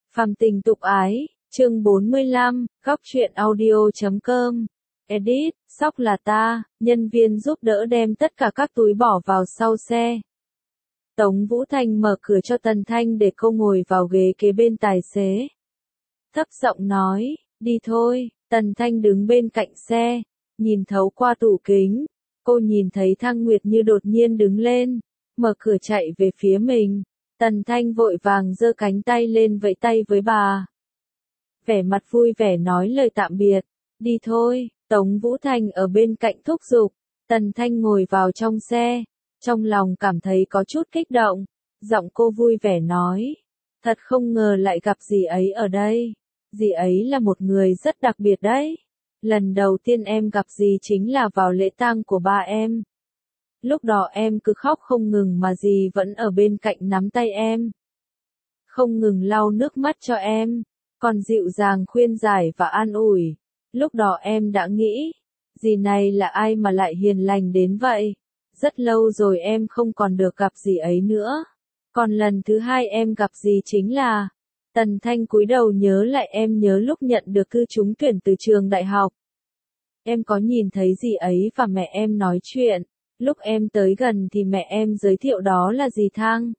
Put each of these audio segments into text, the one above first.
Phàm tình tục ái, chương 45, góc truyện audio.com. Edit, sóc là ta, nhân viên giúp đỡ đem tất cả các túi bỏ vào sau xe. Tống Vũ Thành mở cửa cho Tần Thanh để cô ngồi vào ghế kế bên tài xế. Thấp giọng nói, đi thôi. Tần Thanh đứng bên cạnh xe, nhìn thấu qua tủ kính. Cô nhìn thấy Thăng Nguyệt Như đột nhiên đứng lên, mở cửa chạy về phía mình. Tần Thanh vội vàng giơ cánh tay lên vẫy tay với bà. Vẻ mặt vui vẻ nói lời tạm biệt. Đi thôi. Tống Vũ Thành ở bên cạnh thúc giục. Tần Thanh ngồi vào trong xe, trong lòng cảm thấy có chút kích động. Giọng cô vui vẻ nói, thật không ngờ lại gặp dì ấy ở đây. Dì ấy là một người rất đặc biệt đấy. Lần đầu tiên em gặp dì chính là vào lễ tang của ba em. Lúc đó em cứ khóc không ngừng mà dì vẫn ở bên cạnh nắm tay em, không ngừng lau nước mắt cho em, còn dịu dàng khuyên giải và an ủi. Lúc đó em đã nghĩ, dì này là ai mà lại hiền lành đến vậy. Rất lâu rồi em không còn được gặp dì ấy nữa. Còn lần thứ hai em gặp dì chính là... Tần Thanh cúi đầu nhớ lại, em nhớ lúc nhận được thư trúng tuyển từ trường đại học. Em có nhìn thấy dì ấy và mẹ em nói chuyện. Lúc em tới gần thì mẹ em giới thiệu đó là dì Thang,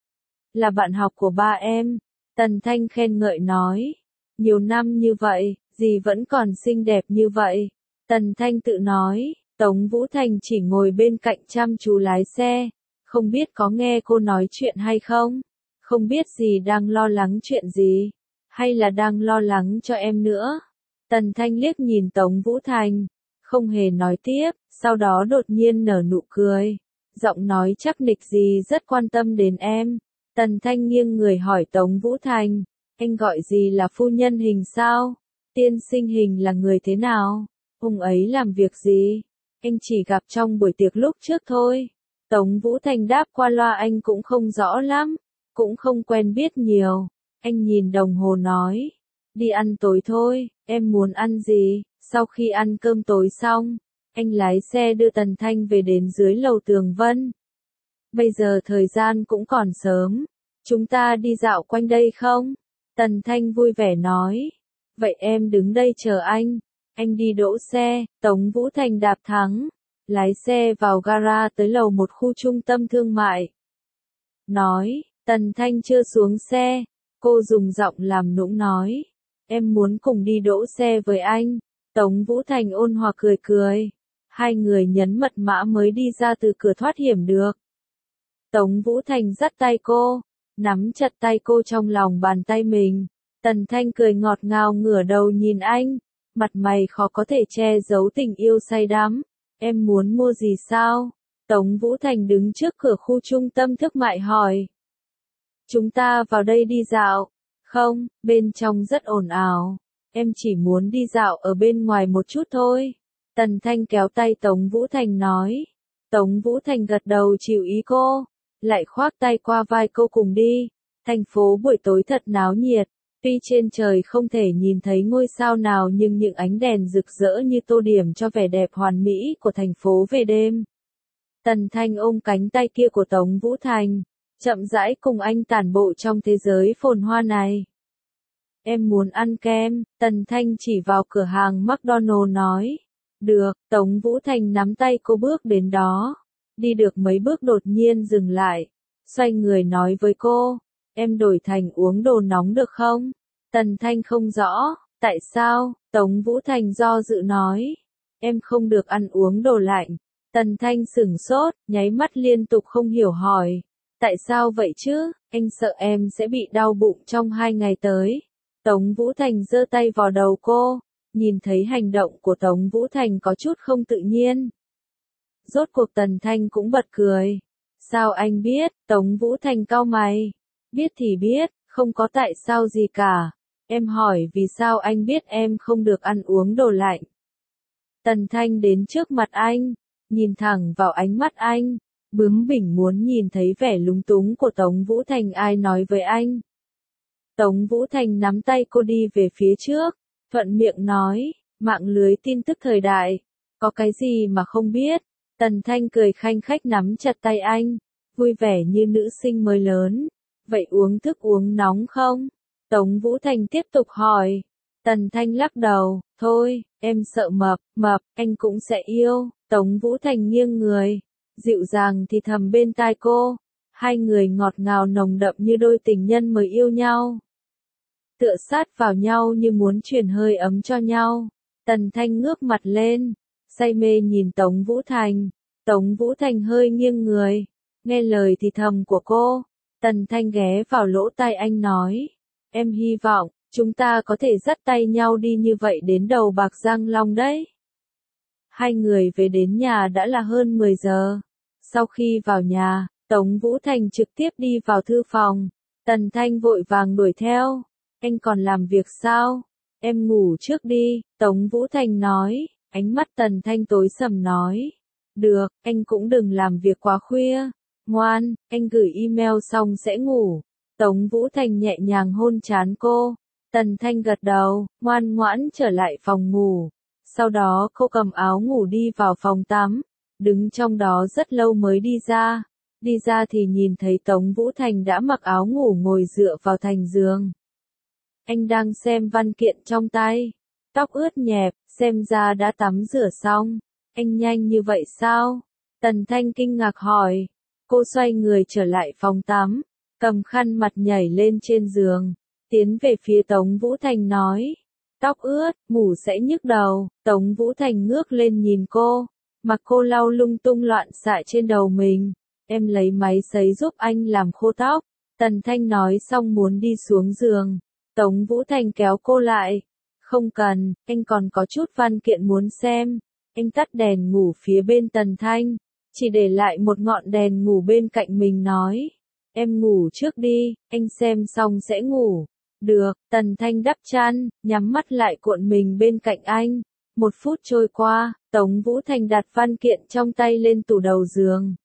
là bạn học của ba em. Tần Thanh khen ngợi nói, nhiều năm như vậy, dì vẫn còn xinh đẹp như vậy. Tần Thanh tự nói. Tống Vũ Thành chỉ ngồi bên cạnh chăm chú lái xe, không biết có nghe cô nói chuyện hay không, không biết dì đang lo lắng chuyện gì, hay là đang lo lắng cho em nữa. Tần Thanh liếc nhìn Tống Vũ Thành, không hề nói tiếp, sau đó đột nhiên nở nụ cười. Giọng nói chắc nịch dì rất quan tâm đến em. Tần Thanh nghiêng người hỏi Tống Vũ Thành, anh gọi dì là phu nhân Hình sao? Tiên sinh Hình là người thế nào? Ông ấy làm việc gì? Anh chỉ gặp trong buổi tiệc lúc trước thôi. Tống Vũ Thành đáp qua loa, anh cũng không rõ lắm, cũng không quen biết nhiều. Anh nhìn đồng hồ nói, đi ăn tối thôi, em muốn ăn gì? Sau khi ăn cơm tối xong, anh lái xe đưa Tần Thanh về đến dưới lầu Tường Vân. Bây giờ thời gian cũng còn sớm, chúng ta đi dạo quanh đây không? Tần Thanh vui vẻ nói, vậy em đứng đây chờ anh đi đỗ xe. Tống Vũ Thành đạp thắng, lái xe vào gara tới lầu một khu trung tâm thương mại. Nói, Tần Thanh chưa xuống xe, cô dùng giọng làm nũng nói, em muốn cùng đi đỗ xe với anh. Tống Vũ Thành ôn hòa cười cười. Hai người nhấn mật mã mới đi ra từ cửa thoát hiểm được. Tống Vũ Thành dắt tay cô, nắm chặt tay cô trong lòng bàn tay mình. Tần Thanh cười ngọt ngào ngửa đầu nhìn anh, mặt mày khó có thể che giấu tình yêu say đắm. Em muốn mua gì sao? Tống Vũ Thành đứng trước cửa khu trung tâm thương mại hỏi. Chúng ta vào đây đi dạo. Không, bên trong rất ồn ào. Em chỉ muốn đi dạo ở bên ngoài một chút thôi. Tần Thanh kéo tay Tống Vũ Thành nói. Tống Vũ Thành gật đầu chịu ý cô, lại khoác tay qua vai cô cùng đi. Thành phố buổi tối thật náo nhiệt, tuy trên trời không thể nhìn thấy ngôi sao nào nhưng những ánh đèn rực rỡ như tô điểm cho vẻ đẹp hoàn mỹ của thành phố về đêm. Tần Thanh ôm cánh tay kia của Tống Vũ Thành, chậm rãi cùng anh tản bộ trong thế giới phồn hoa này. Em muốn ăn kem. Tần Thanh chỉ vào cửa hàng McDonald nói. Được. Tống Vũ Thành nắm tay cô bước đến đó. Đi được mấy bước đột nhiên dừng lại, xoay người nói với cô, em đổi thành uống đồ nóng được không? Tần Thanh không rõ, tại sao? Tống Vũ Thành do dự nói, em không được ăn uống đồ lạnh. Tần Thanh sửng sốt, nháy mắt liên tục không hiểu hỏi, tại sao vậy chứ? Anh sợ em sẽ bị đau bụng trong 2 ngày tới. Tống Vũ Thành giơ tay vào đầu cô, nhìn thấy hành động của Tống Vũ Thành có chút không tự nhiên. Rốt cuộc Tần Thanh cũng bật cười. Sao anh biết? Tống Vũ Thành cau mày. Biết thì biết, không có tại sao gì cả. Em hỏi vì sao anh biết em không được ăn uống đồ lạnh. Tần Thanh đến trước mặt anh, nhìn thẳng vào ánh mắt anh, bướng bỉnh muốn nhìn thấy vẻ lúng túng của Tống Vũ Thành ai nói với anh. Tống Vũ Thành nắm tay cô đi về phía trước, thuận miệng nói, mạng lưới tin tức thời đại, có cái gì mà không biết. Tần Thanh cười khanh khách nắm chặt tay anh, vui vẻ như nữ sinh mới lớn. Vậy uống thức uống nóng không? Tống Vũ Thành tiếp tục hỏi. Tần Thanh lắc đầu, thôi, em sợ mập, anh cũng sẽ yêu. Tống Vũ Thành nghiêng người, dịu dàng thì thầm bên tai cô. Hai người ngọt ngào nồng đậm như đôi tình nhân mới yêu nhau. Tựa sát vào nhau như muốn truyền hơi ấm cho nhau. Tần Thanh ngước mặt lên, say mê nhìn Tống Vũ Thành. Tống Vũ Thành hơi nghiêng người, nghe lời thì thầm của cô. Tần Thanh ghé vào lỗ tai anh nói, em hy vọng, chúng ta có thể dắt tay nhau đi như vậy đến đầu Bạc Giang Long đấy. Hai người về đến nhà đã là hơn 10 giờ. Sau khi vào nhà, Tống Vũ Thành trực tiếp đi vào thư phòng. Tần Thanh vội vàng đuổi theo. Anh còn làm việc sao? Em ngủ trước đi, Tống Vũ Thành nói. Ánh mắt Tần Thanh tối sầm nói. Được, anh cũng đừng làm việc quá khuya. Ngoan, anh gửi email xong sẽ ngủ. Tống Vũ Thành nhẹ nhàng hôn trán cô. Tần Thanh gật đầu, ngoan ngoãn trở lại phòng ngủ. Sau đó cô cầm áo ngủ đi vào phòng tắm. Đứng trong đó rất lâu mới đi ra. Đi ra thì nhìn thấy Tống Vũ Thành đã mặc áo ngủ ngồi dựa vào thành giường. Anh đang xem văn kiện trong tay. Tóc ướt nhẹp, xem ra đã tắm rửa xong. Anh nhanh như vậy sao? Tần Thanh kinh ngạc hỏi. Cô xoay người trở lại phòng tắm, cầm khăn mặt nhảy lên trên giường, tiến về phía Tống Vũ Thành nói. Tóc ướt, ngủ sẽ nhức đầu. Tống Vũ Thành ngước lên nhìn cô, mặc cô lau lung tung loạn xạ trên đầu mình. Em lấy máy sấy giúp anh làm khô tóc. Tần Thanh nói xong muốn đi xuống giường. Tống Vũ Thành kéo cô lại. Không cần, anh còn có chút văn kiện muốn xem. Anh tắt đèn ngủ phía bên Tần Thanh, chỉ để lại một ngọn đèn ngủ bên cạnh mình nói. Em ngủ trước đi, anh xem xong sẽ ngủ. Được, Tần Thanh đắp chăn, nhắm mắt lại cuộn mình bên cạnh anh. 1 phút trôi qua, Tống Vũ Thành đặt văn kiện trong tay lên tủ đầu giường.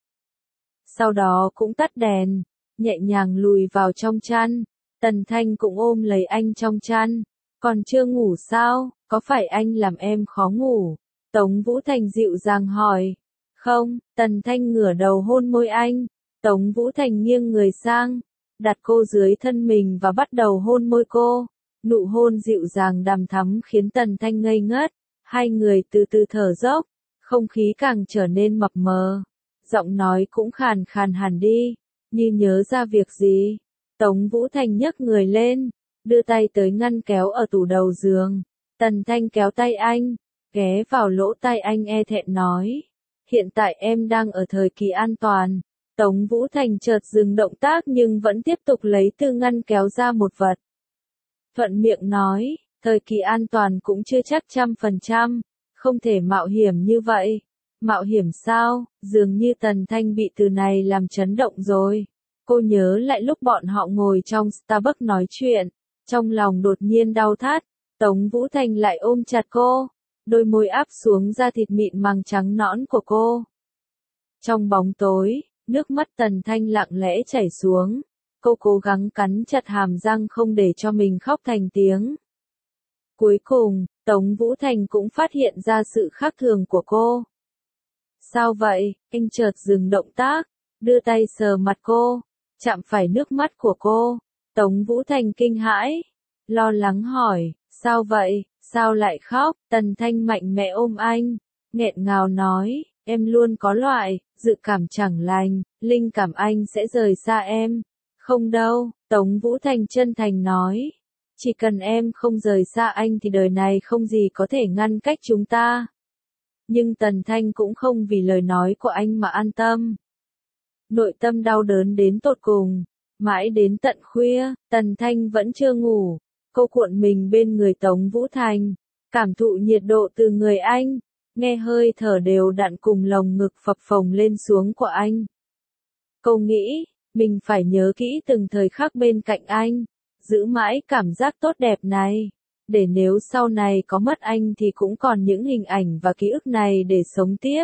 Sau đó cũng tắt đèn, nhẹ nhàng lùi vào trong chăn. Tần Thanh cũng ôm lấy anh trong chăn. Còn chưa ngủ sao, có phải anh làm em khó ngủ? Tống Vũ Thành dịu dàng hỏi. Không, Tần Thanh ngửa đầu hôn môi anh. Tống Vũ Thành nghiêng người sang, đặt cô dưới thân mình và bắt đầu hôn môi cô. Nụ hôn dịu dàng đằm thắm khiến Tần Thanh ngây ngất. Hai người từ từ thở dốc, không khí càng trở nên mập mờ. Giọng nói cũng khàn khàn hẳn đi, như nhớ ra việc gì. Tống Vũ Thành nhấc người lên, đưa tay tới ngăn kéo ở tủ đầu giường. Tần Thanh kéo tay anh, ghé vào lỗ tai anh e thẹn nói. Hiện tại em đang ở thời kỳ an toàn. Tống Vũ Thành chợt dừng động tác nhưng vẫn tiếp tục lấy từ ngăn kéo ra một vật. Thuận miệng nói, thời kỳ an toàn cũng chưa chắc 100%, không thể mạo hiểm như vậy. Mạo hiểm sao? Dường như Tần Thanh bị từ này làm chấn động rồi. Cô nhớ lại lúc bọn họ ngồi trong Starbucks nói chuyện, trong lòng đột nhiên đau thắt. Tống Vũ Thành lại ôm chặt cô, đôi môi áp xuống da thịt mịn màng trắng nõn của cô. Trong bóng tối, nước mắt Tần Thanh lặng lẽ chảy xuống. Cô cố gắng cắn chặt hàm răng không để cho mình khóc thành tiếng. Cuối cùng, Tống Vũ Thành cũng phát hiện ra sự khác thường của cô. Sao vậy? Anh chợt dừng động tác, đưa tay sờ mặt cô, chạm phải nước mắt của cô. Tống Vũ Thành kinh hãi, lo lắng hỏi, sao vậy? Sao lại khóc? Tần Thanh mạnh mẽ ôm anh, nghẹn ngào nói, em luôn có loại dự cảm chẳng lành, linh cảm anh sẽ rời xa em. Không đâu, Tống Vũ Thành chân thành nói. Chỉ cần em không rời xa anh thì đời này không gì có thể ngăn cách chúng ta. Nhưng Tần Thanh cũng không vì lời nói của anh mà an tâm. Nội tâm đau đớn đến tột cùng. Mãi đến tận khuya, Tần Thanh vẫn chưa ngủ. Cô cuộn mình bên người Tống Vũ Thành, cảm thụ nhiệt độ từ người anh, nghe hơi thở đều đặn cùng lồng ngực phập phồng lên xuống của anh. Cô nghĩ, mình phải nhớ kỹ từng thời khắc bên cạnh anh, giữ mãi cảm giác tốt đẹp này, để nếu sau này có mất anh thì cũng còn những hình ảnh và ký ức này để sống tiếp.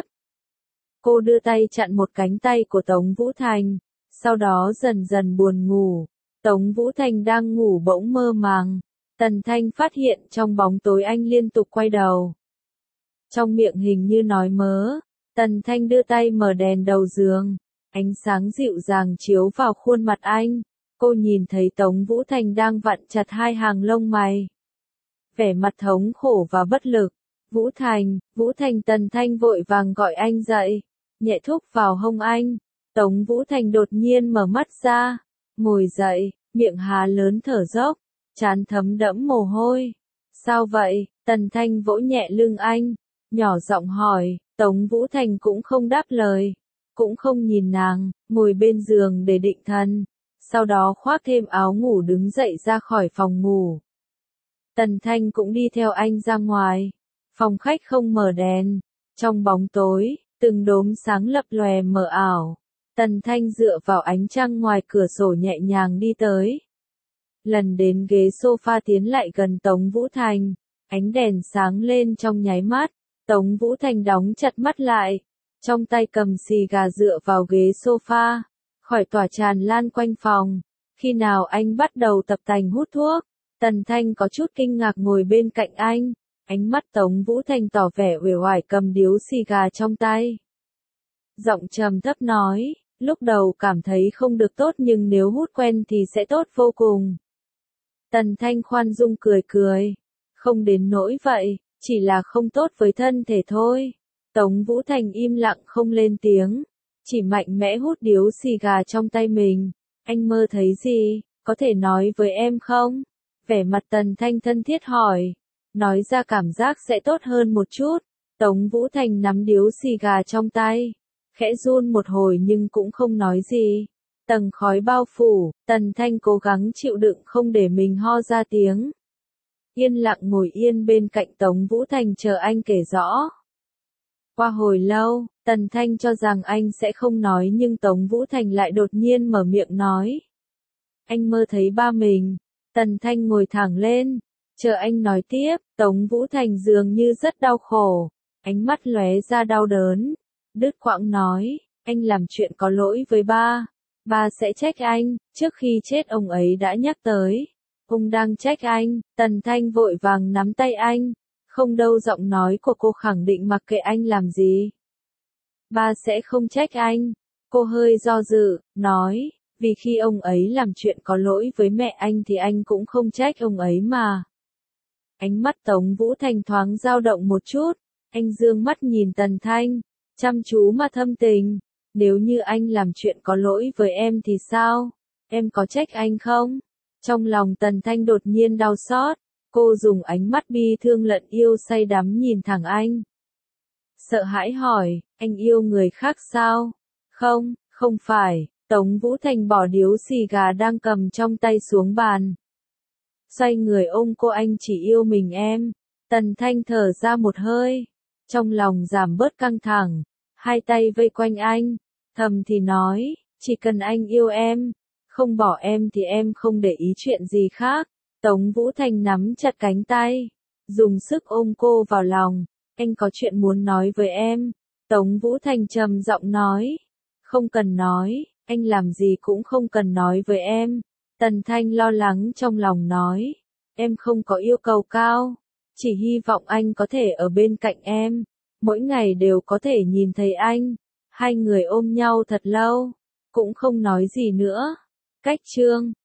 Cô đưa tay chặn một cánh tay của Tống Vũ Thành, sau đó dần dần buồn ngủ. Tống Vũ Thành đang ngủ bỗng mơ màng. Tần Thanh phát hiện trong bóng tối anh liên tục quay đầu. Trong miệng hình như nói mớ, Tần Thanh đưa tay mở đèn đầu giường. Ánh sáng dịu dàng chiếu vào khuôn mặt anh. Cô nhìn thấy Tống Vũ Thành đang vặn chặt hai hàng lông mày. Vẻ mặt thống khổ và bất lực. Vũ Thành. Tần Thanh vội vàng gọi anh dậy. Nhẹ thúc vào hông anh. Tống Vũ Thành đột nhiên mở mắt ra. Ngồi dậy, miệng há lớn thở dốc. Trán thấm đẫm mồ hôi. Sao vậy? Tần Thanh vỗ nhẹ lưng anh. Nhỏ giọng hỏi. Tống Vũ Thành cũng không đáp lời. Cũng không nhìn nàng, ngồi bên giường để định thần. Sau đó khoác thêm áo ngủ đứng dậy ra khỏi phòng ngủ. Tần Thanh cũng đi theo anh ra ngoài. Phòng khách không mở đèn. Trong bóng tối, từng đốm sáng lập lòe mờ ảo. Tần Thanh dựa vào ánh trăng ngoài cửa sổ nhẹ nhàng đi tới. Lần đến ghế sofa tiến lại gần Tống Vũ Thành. Ánh đèn sáng lên trong nháy mắt. Tống Vũ Thành đóng chặt mắt lại. Trong tay cầm xì gà dựa vào ghế sofa. Khỏi tỏa tràn lan quanh phòng. Khi nào anh bắt đầu tập tành hút thuốc? Tần Thanh có chút kinh ngạc ngồi bên cạnh anh. Ánh mắt Tống Vũ Thành tỏ vẻ uể oải cầm điếu xì gà trong tay. Giọng trầm thấp nói, lúc đầu cảm thấy không được tốt nhưng nếu hút quen thì sẽ tốt vô cùng. Tần Thanh khoan dung cười cười. Không đến nỗi vậy, chỉ là không tốt với thân thể thôi. Tống Vũ Thành im lặng không lên tiếng. Chỉ mạnh mẽ hút điếu xì gà trong tay mình. Anh mơ thấy gì, có thể nói với em không? Vẻ mặt Tần Thanh thân thiết hỏi. Nói ra cảm giác sẽ tốt hơn một chút. Tống Vũ Thành nắm điếu xì gà trong tay. Khẽ run một hồi nhưng cũng không nói gì. Tầng khói bao phủ, Tần Thanh cố gắng chịu đựng không để mình ho ra tiếng. Yên lặng ngồi yên bên cạnh Tống Vũ Thành chờ anh kể rõ. Qua hồi lâu, Tần Thanh cho rằng anh sẽ không nói nhưng Tống Vũ Thành lại đột nhiên mở miệng nói. Anh mơ thấy ba mình. Tần Thanh ngồi thẳng lên. Chờ anh nói tiếp, Tống Vũ Thành dường như rất đau khổ. Ánh mắt lóe ra đau đớn. Đứt quãng nói, anh làm chuyện có lỗi với ba. Ba sẽ trách anh, trước khi chết ông ấy đã nhắc tới. Ông đang trách anh. Tần Thanh vội vàng nắm tay anh. Không đâu, giọng nói của cô khẳng định mặc kệ anh làm gì. Ba sẽ không trách anh. Cô hơi do dự, nói, vì khi ông ấy làm chuyện có lỗi với mẹ anh thì anh cũng không trách ông ấy mà. Ánh mắt Tống Vũ Thành thoáng dao động một chút. Anh dương mắt nhìn Tần Thanh, chăm chú mà thâm tình. Nếu như anh làm chuyện có lỗi với em thì sao? Em có trách anh không? Trong lòng Tần Thanh đột nhiên đau xót. Cô dùng ánh mắt bi thương lẫn yêu say đắm nhìn thẳng anh. Sợ hãi hỏi, anh yêu người khác sao? Không, không phải. Tống Vũ Thành bỏ điếu xì gà đang cầm trong tay xuống bàn. Xoay người ôm cô, anh chỉ yêu mình em. Tần Thanh thở ra một hơi. Trong lòng giảm bớt căng thẳng. Hai tay vây quanh anh. Thầm thì nói, chỉ cần anh yêu em. Không bỏ em thì em không để ý chuyện gì khác. Tống Vũ Thành nắm chặt cánh tay. Dùng sức ôm cô vào lòng. Anh có chuyện muốn nói với em. Tống Vũ Thành trầm giọng nói. Không cần nói, anh làm gì cũng không cần nói với em. Tần Thanh lo lắng trong lòng nói. Em không có yêu cầu cao. Chỉ hy vọng anh có thể ở bên cạnh em. Mỗi ngày đều có thể nhìn thấy anh. Hai người ôm nhau thật lâu. Cũng không nói gì nữa. Cách chương